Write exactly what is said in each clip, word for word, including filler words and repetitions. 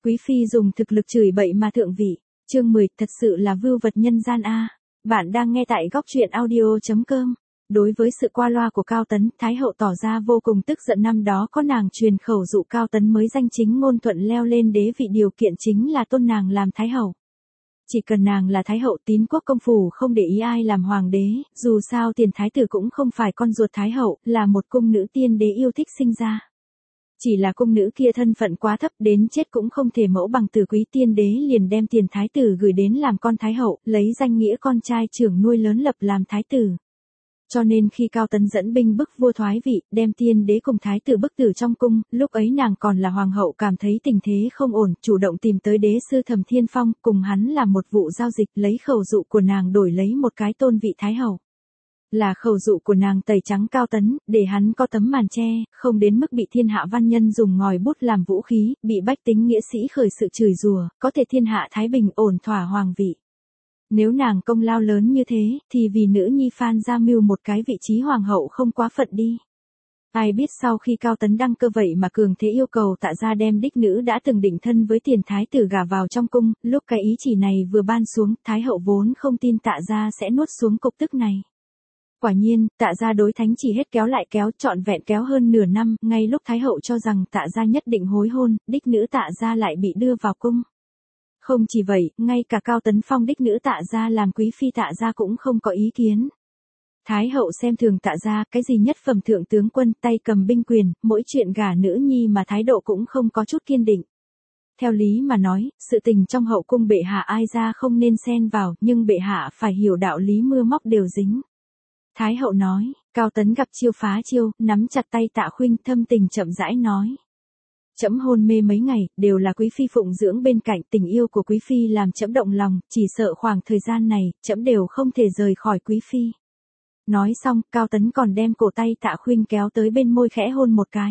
Quý phi dùng thực lực chửi bậy mà thượng vị. Chương mười, thật sự là vưu vật nhân gian a. Bạn đang nghe tại góc truyện audio chấm com. Đối với sự qua loa của Cao Tấn, Thái hậu tỏ ra vô cùng tức giận. Năm đó có nàng truyền khẩu dụ Cao Tấn mới danh chính ngôn thuận leo lên đế vị, điều kiện chính là tôn nàng làm Thái hậu. Chỉ cần nàng là Thái hậu, tín quốc công phủ không để ý ai làm hoàng đế, dù sao tiền thái tử cũng không phải con ruột Thái hậu, là một cung nữ tiên đế yêu thích sinh ra. Chỉ là cung nữ kia thân phận quá thấp, đến chết cũng không thể mẫu bằng từ quý, tiên đế liền đem tiền thái tử gửi đến làm con Thái hậu, lấy danh nghĩa con trai trưởng nuôi lớn lập làm thái tử. Cho nên khi Cao Tấn dẫn binh bức vua thoái vị, đem tiên đế cùng thái tử bức tử trong cung, lúc ấy nàng còn là hoàng hậu, cảm thấy tình thế không ổn, chủ động tìm tới đế sư Thẩm Thiên Phong, cùng hắn làm một vụ giao dịch, lấy khẩu dụ của nàng đổi lấy một cái tôn vị thái hậu. Là khẩu dụ của nàng tẩy trắng Cao Tấn, để hắn có tấm màn che, không đến mức bị thiên hạ văn nhân dùng ngòi bút làm vũ khí, bị bách tính nghĩa sĩ khởi sự chửi rủa, có thể thiên hạ thái bình ổn thỏa hoàng vị. Nếu nàng công lao lớn như thế, thì vì nữ nhi Phan ra mưu một cái vị trí hoàng hậu không quá phận đi. Ai biết sau khi Cao Tấn đăng cơ vậy mà cường thế yêu cầu Tạ gia đem đích nữ đã từng định thân với tiền thái tử gả vào trong cung, lúc cái ý chỉ này vừa ban xuống, Thái hậu vốn không tin Tạ gia sẽ nuốt xuống cục tức này. Quả nhiên, Tạ gia đối thánh chỉ hết kéo lại kéo, trọn vẹn kéo hơn nửa năm, ngay lúc Thái hậu cho rằng Tạ gia nhất định hối hôn, đích nữ Tạ gia lại bị đưa vào cung. Không chỉ vậy, ngay cả Cao Tấn phong đích nữ Tạ gia làm quý phi Tạ gia cũng không có ý kiến. Thái hậu xem thường Tạ gia, cái gì nhất phẩm thượng tướng quân, tay cầm binh quyền, mỗi chuyện gả nữ nhi mà thái độ cũng không có chút kiên định. Theo lý mà nói, sự tình trong hậu cung bệ hạ ai ra không nên xen vào, nhưng bệ hạ phải hiểu đạo lý mưa móc đều dính. Thái hậu nói, Cao Tấn gặp chiêu phá chiêu, nắm chặt tay Tạ Khuynh, thâm tình chậm rãi nói. Trẫm hôn mê mấy ngày, đều là quý phi phụng dưỡng bên cạnh, tình yêu của quý phi làm trẫm động lòng, chỉ sợ khoảng thời gian này, trẫm đều không thể rời khỏi quý phi. Nói xong, Cao Tấn còn đem cổ tay Tạ Khuynh kéo tới bên môi khẽ hôn một cái.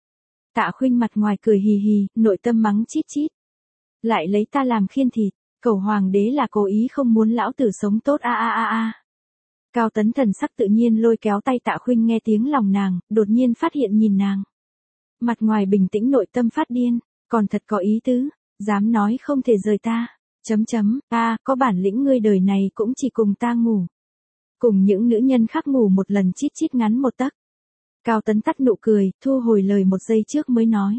Tạ Khuynh mặt ngoài cười hì hì, nội tâm mắng chít chít. Lại lấy ta làm khiên thịt, cầu hoàng đế là cố ý không muốn lão tử sống tốt a a a a. Cao Tấn thần sắc tự nhiên lôi kéo tay Tạ Khuynh, nghe tiếng lòng nàng, đột nhiên phát hiện nhìn nàng. Mặt ngoài bình tĩnh, nội tâm phát điên, còn thật có ý tứ, dám nói không thể rời ta, chấm chấm, ta, có bản lĩnh ngươi đời này cũng chỉ cùng ta ngủ. Cùng những nữ nhân khác ngủ một lần chít chít ngắn một tấc. Cao Tấn tắt nụ cười, thu hồi lời một giây trước mới nói.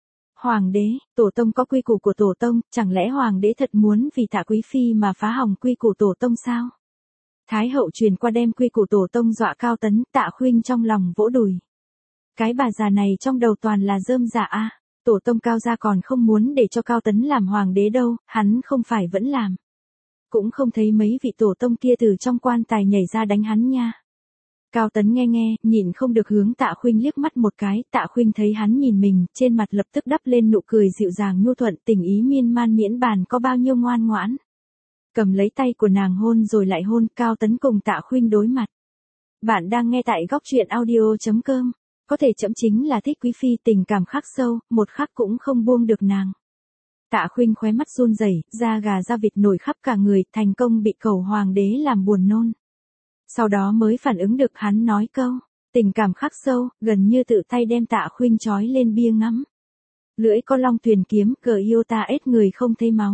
Hoàng đế, tổ tông có quy củ của tổ tông, chẳng lẽ hoàng đế thật muốn vì Tạ quý phi mà phá hỏng quy củ tổ tông sao? Thái hậu truyền qua đem quy củ tổ tông dọa Cao Tấn, Tạ Khuynh trong lòng vỗ đùi. Cái bà già này trong đầu toàn là rơm rạ a, tổ tông Cao gia còn không muốn để cho Cao Tấn làm hoàng đế đâu, hắn không phải vẫn làm. Cũng không thấy mấy vị tổ tông kia từ trong quan tài nhảy ra đánh hắn nha. Cao Tấn nghe nghe, nhìn không được hướng Tạ Khuynh liếc mắt một cái, Tạ Khuynh thấy hắn nhìn mình, trên mặt lập tức đắp lên nụ cười dịu dàng nhu thuận, tình ý miên man miễn bàn có bao nhiêu ngoan ngoãn. Cầm lấy tay của nàng hôn rồi lại hôn, Cao Tấn cùng Tạ Khuynh đối mặt. Bạn đang nghe tại góc truyện audio chấm com. Có thể trẫm chính là thích quý phi, tình cảm khắc sâu, một khắc cũng không buông được nàng. Tạ Khuynh khóe mắt run rẩy, da gà da vịt nổi khắp cả người, thành công bị cầu hoàng đế làm buồn nôn. Sau đó mới phản ứng được, hắn nói câu, tình cảm khắc sâu, gần như tự tay đem Tạ Khuynh trói lên bia ngắm. Lưỡi có long tuyền kiếm, cờ yêu ta ết người không thấy máu.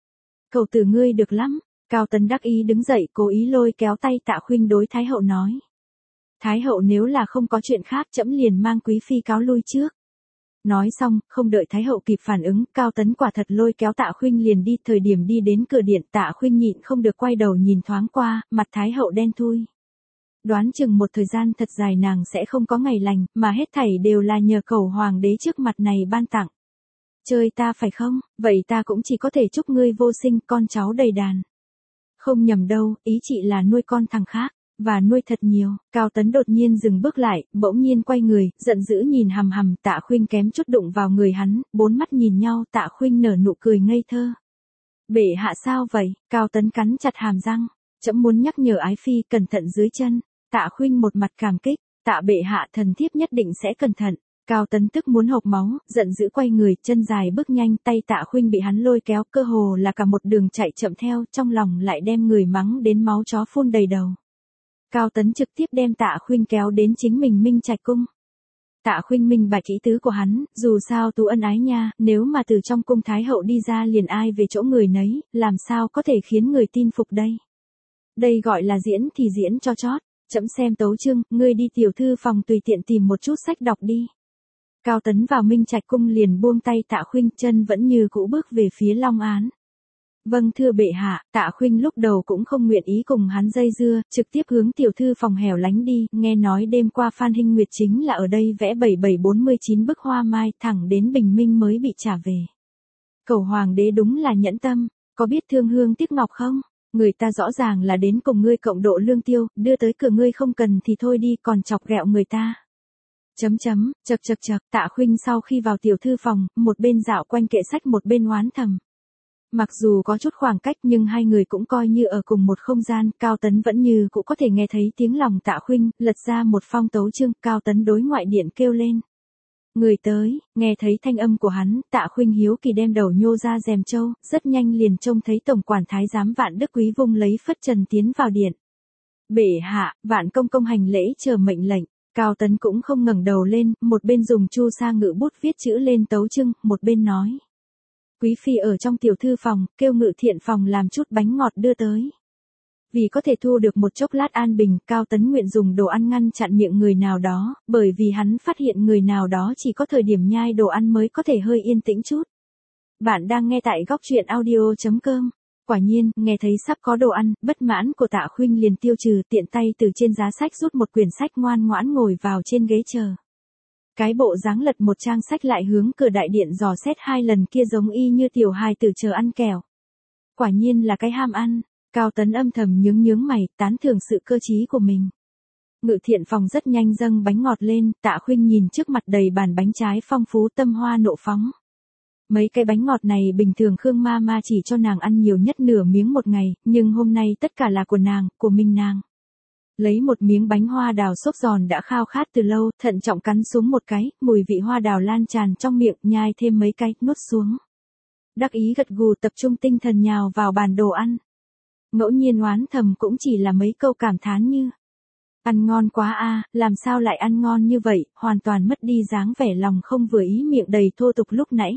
Cầu từ ngươi được lắm. Cao Tấn đắc ý đứng dậy, cố ý lôi kéo tay Tạ Khuynh đối Thái hậu nói. Thái hậu, nếu là không có chuyện khác, trẫm liền mang quý phi cáo lui trước. Nói xong, không đợi Thái hậu kịp phản ứng, Cao Tấn quả thật lôi kéo Tạ Khuynh liền đi, thời điểm đi đến cửa điện, Tạ Khuynh nhịn không được quay đầu nhìn thoáng qua, mặt Thái hậu đen thui. Đoán chừng một thời gian thật dài nàng sẽ không có ngày lành, mà hết thảy đều là nhờ cầu hoàng đế trước mặt này ban tặng. Chơi ta phải không, vậy ta cũng chỉ có thể chúc ngươi vô sinh, con cháu đầy đàn. Không nhầm đâu, ý chị là nuôi con thằng khác. Và nuôi thật nhiều. Cao Tấn đột nhiên dừng bước lại, bỗng nhiên quay người, giận dữ nhìn hằm hằm Tạ Khuynh, kém chút đụng vào người hắn, bốn mắt nhìn nhau, Tạ Khuynh nở nụ cười ngây thơ. Bệ hạ sao vậy? Cao Tấn cắn chặt hàm răng, trẫm muốn nhắc nhở ái phi cẩn thận dưới chân. Tạ Khuynh một mặt cảm kích, Tạ bệ hạ, thần thiếp nhất định sẽ cẩn thận. Cao Tấn tức muốn hộc máu, giận dữ quay người, chân dài bước nhanh, tay Tạ Khuynh bị hắn lôi kéo, cơ hồ là cả một đường chạy chậm theo, trong lòng lại đem người mắng đến máu chó phun đầy đầu. Cao Tấn trực tiếp đem Tạ Khuynh kéo đến chính mình Minh Trạch cung. Tạ Khuynh minh bạch ý tứ của hắn, dù sao Tú ân ái nha, nếu mà từ trong cung thái hậu đi ra liền ai về chỗ người nấy, làm sao có thể khiến người tin phục đây. Đây gọi là diễn thì diễn cho chót, chậm xem tấu chương, ngươi đi tiểu thư phòng tùy tiện tìm một chút sách đọc đi. Cao Tấn vào Minh Trạch cung liền buông tay Tạ Khuynh, chân vẫn như cũ bước về phía Long Án. Vâng thưa bệ hạ, Tạ Khuynh lúc đầu cũng không nguyện ý cùng hắn dây dưa, trực tiếp hướng tiểu thư phòng hẻo lánh đi, nghe nói đêm qua Phan Hinh Nguyệt chính là ở đây vẽ bảy bảy bốn mươi chín bức hoa mai, thẳng đến bình minh mới bị trả về. Cầu hoàng đế đúng là nhẫn tâm, có biết thương hương tiếc ngọc không? Người ta rõ ràng là đến cùng ngươi cộng độ lương tiêu, đưa tới cửa ngươi không cần thì thôi đi, còn chọc ghẹo người ta. Chấm chấm, chật chật chật, Tạ Khuynh sau khi vào tiểu thư phòng, một bên dạo quanh kệ sách một bên oán thầm. Mặc dù có chút khoảng cách nhưng hai người cũng coi như ở cùng một không gian, Cao Tấn vẫn như cũng có thể nghe thấy tiếng lòng Tạ Khuynh, lật ra một phong tấu chương, Cao Tấn đối ngoại điện kêu lên. Người tới, nghe thấy thanh âm của hắn, Tạ Khuynh hiếu kỳ đem đầu nhô ra rèm châu, rất nhanh liền trông thấy tổng quản thái giám Vạn Đức Quý vung lấy phất trần tiến vào điện. Bệ hạ, Vạn công công hành lễ chờ mệnh lệnh. Cao Tấn cũng không ngẩng đầu lên, một bên dùng chu sa ngự bút viết chữ lên tấu chương, một bên nói. Quý phi ở trong tiểu thư phòng, kêu ngự thiện phòng làm chút bánh ngọt đưa tới. Vì có thể thu được một chốc lát an bình, Cao Tấn nguyện dùng đồ ăn ngăn chặn miệng người nào đó, bởi vì hắn phát hiện người nào đó chỉ có thời điểm nhai đồ ăn mới có thể hơi yên tĩnh chút. Bạn đang nghe tại góc truyện audio chấm com. Quả nhiên, nghe thấy sắp có đồ ăn, bất mãn của Tạ Khuynh liền tiêu trừ, tiện tay từ trên giá sách rút một quyển sách ngoan ngoãn ngồi vào trên ghế chờ. Cái bộ dáng lật một trang sách lại hướng cửa đại điện dò xét hai lần kia giống y như tiểu hài tử chờ ăn kẹo. Quả nhiên là cái ham ăn, Cao Tấn âm thầm nhướng nhướng mày, tán thưởng sự cơ trí của mình. Ngự thiện phòng rất nhanh dâng bánh ngọt lên, Tạ Khuynh nhìn trước mặt đầy bàn bánh trái phong phú tâm hoa nộ phóng. Mấy cái bánh ngọt này bình thường Khương ma ma chỉ cho nàng ăn nhiều nhất nửa miếng một ngày, nhưng hôm nay tất cả là của nàng, của mình nàng. Lấy một miếng bánh hoa đào xốp giòn đã khao khát từ lâu, thận trọng cắn xuống một cái, mùi vị hoa đào lan tràn trong miệng, nhai thêm mấy cái, nuốt xuống. Đắc ý gật gù tập trung tinh thần nhào vào bàn đồ ăn. Ngẫu nhiên oán thầm cũng chỉ là mấy câu cảm thán như. Ăn ngon quá a, làm sao lại ăn ngon như vậy, hoàn toàn mất đi dáng vẻ lòng không vừa ý miệng đầy thô tục lúc nãy.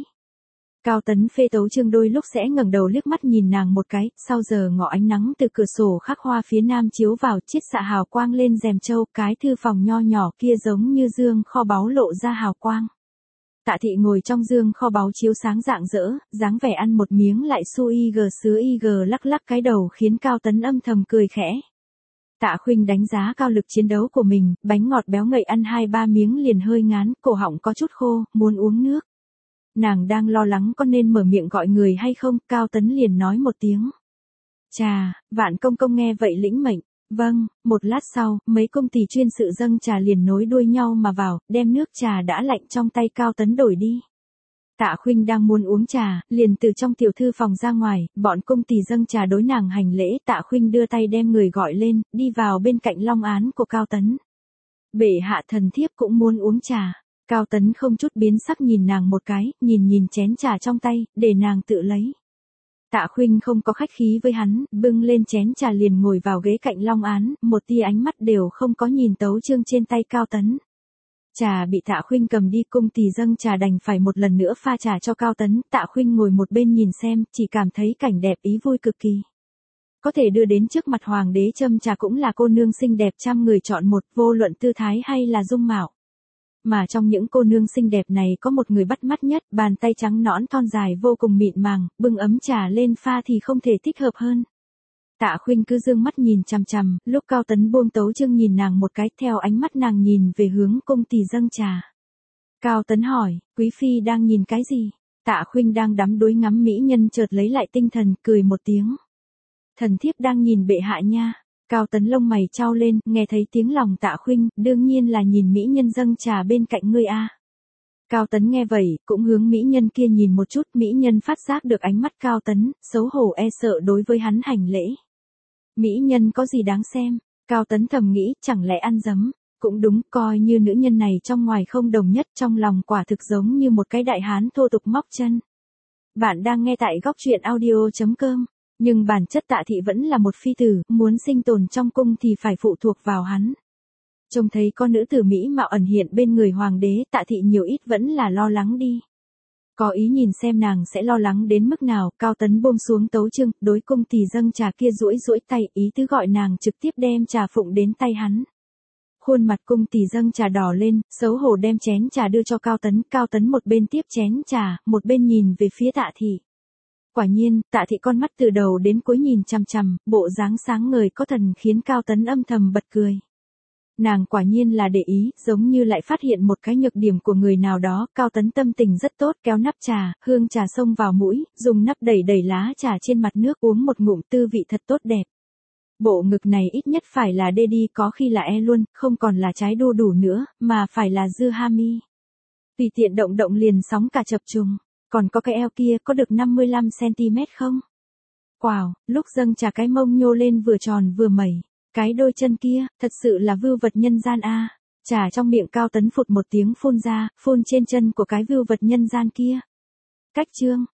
Cao Tấn phê tấu chương đôi lúc sẽ ngẩng đầu liếc mắt nhìn nàng một cái, sau giờ ngọ ánh nắng từ cửa sổ khắc hoa phía nam chiếu vào chiết xạ hào quang lên rèm châu, cái thư phòng nho nhỏ kia giống như dương kho báu lộ ra hào quang. Tạ thị ngồi trong dương kho báu chiếu sáng rạng rỡ, dáng vẻ ăn một miếng lại su y gờ sứa y gờ lắc lắc cái đầu khiến Cao Tấn âm thầm cười khẽ. Tạ Khuynh đánh giá cao lực chiến đấu của mình, bánh ngọt béo ngậy ăn hai ba miếng liền hơi ngán, cổ họng có chút khô, muốn uống nước. Nàng đang lo lắng có nên mở miệng gọi người hay không, Cao Tấn liền nói một tiếng. Trà, Vạn công công nghe vậy lĩnh mệnh. Vâng, một lát sau, mấy công tỷ chuyên sự dâng trà liền nối đuôi nhau mà vào, đem nước trà đã lạnh trong tay Cao Tấn đổi đi. Tạ Khuynh đang muốn uống trà, liền từ trong tiểu thư phòng ra ngoài, bọn công tỷ dâng trà đối nàng hành lễ, Tạ Khuynh đưa tay đem người gọi lên, đi vào bên cạnh long án của Cao Tấn. Bệ hạ thần thiếp cũng muốn uống trà. Cao Tấn không chút biến sắc nhìn nàng một cái, nhìn nhìn chén trà trong tay, để nàng tự lấy. Tạ Khuynh không có khách khí với hắn, bưng lên chén trà liền ngồi vào ghế cạnh long án, một tia ánh mắt đều không có nhìn tấu chương trên tay Cao Tấn. Trà bị Tạ Khuynh cầm đi, cung tỳ dâng trà đành phải một lần nữa pha trà cho Cao Tấn, Tạ Khuynh ngồi một bên nhìn xem, chỉ cảm thấy cảnh đẹp ý vui cực kỳ. Có thể đưa đến trước mặt hoàng đế châm trà cũng là cô nương xinh đẹp trăm người chọn một, vô luận tư thái hay là dung mạo. Mà trong những cô nương xinh đẹp này có một người bắt mắt nhất, bàn tay trắng nõn thon dài vô cùng mịn màng, bưng ấm trà lên pha thì không thể thích hợp hơn. Tạ Khuynh cứ dương mắt nhìn chằm chằm, lúc Cao Tấn buông tấu chương nhìn nàng một cái, theo ánh mắt nàng nhìn về hướng cung tỳ dâng trà. Cao Tấn hỏi, quý phi đang nhìn cái gì? Tạ Khuynh đang đắm đuối ngắm mỹ nhân chợt lấy lại tinh thần, cười một tiếng. Thần thiếp đang nhìn bệ hạ nha. Cao Tấn lông mày chau lên, nghe thấy tiếng lòng Tạ Khuynh, đương nhiên là nhìn mỹ nhân dâng trà bên cạnh ngươi a. Cao Tấn nghe vậy, cũng hướng mỹ nhân kia nhìn một chút, mỹ nhân phát giác được ánh mắt Cao Tấn, xấu hổ e sợ đối với hắn hành lễ. Mỹ nhân có gì đáng xem? Cao Tấn thầm nghĩ, chẳng lẽ ăn dấm? Cũng đúng, coi như nữ nhân này trong ngoài không đồng nhất, trong lòng quả thực giống như một cái đại hán thô tục móc chân. Bạn đang nghe tại góc truyện audio chấm com. Nhưng bản chất Tạ thị vẫn là một phi tử, muốn sinh tồn trong cung thì phải phụ thuộc vào hắn. Trông thấy con nữ tử Mỹ mạo ẩn hiện bên người hoàng đế, Tạ Thị nhiều ít vẫn là lo lắng đi. Có ý nhìn xem nàng sẽ lo lắng đến mức nào, Cao Tấn buông xuống tấu chương, đối cung tỳ dâng trà kia duỗi duỗi tay, ý tứ gọi nàng trực tiếp đem trà phụng đến tay hắn. Khuôn mặt cung tỳ dâng trà đỏ lên, xấu hổ đem chén trà đưa cho Cao Tấn, Cao Tấn một bên tiếp chén trà, một bên nhìn về phía Tạ Thị. Quả nhiên, Tạ Thị con mắt từ đầu đến cuối nhìn chằm chằm, bộ dáng sáng ngời có thần khiến Cao Tấn âm thầm bật cười. Nàng quả nhiên là để ý, giống như lại phát hiện một cái nhược điểm của người nào đó, Cao Tấn tâm tình rất tốt, kéo nắp trà, hương trà xông vào mũi, dùng nắp đẩy đẩy lá trà trên mặt nước uống một ngụm, tư vị thật tốt đẹp. Bộ ngực này ít nhất phải là đê đi, có khi là e luôn, không còn là trái đu đủ nữa, mà phải là dư ha mi. Tùy tiện động động liền sóng cả chập trùng, còn có cái eo kia có được năm mươi lăm xăng-ti-mét không? Wow, lúc dâng trà cái mông nhô lên vừa tròn vừa mẩy. Cái đôi chân kia, thật sự là vưu vật nhân gian a. Trà trong miệng Cao Tấn phụt một tiếng phun ra, phun trên chân của cái vưu vật nhân gian kia. Cách chương.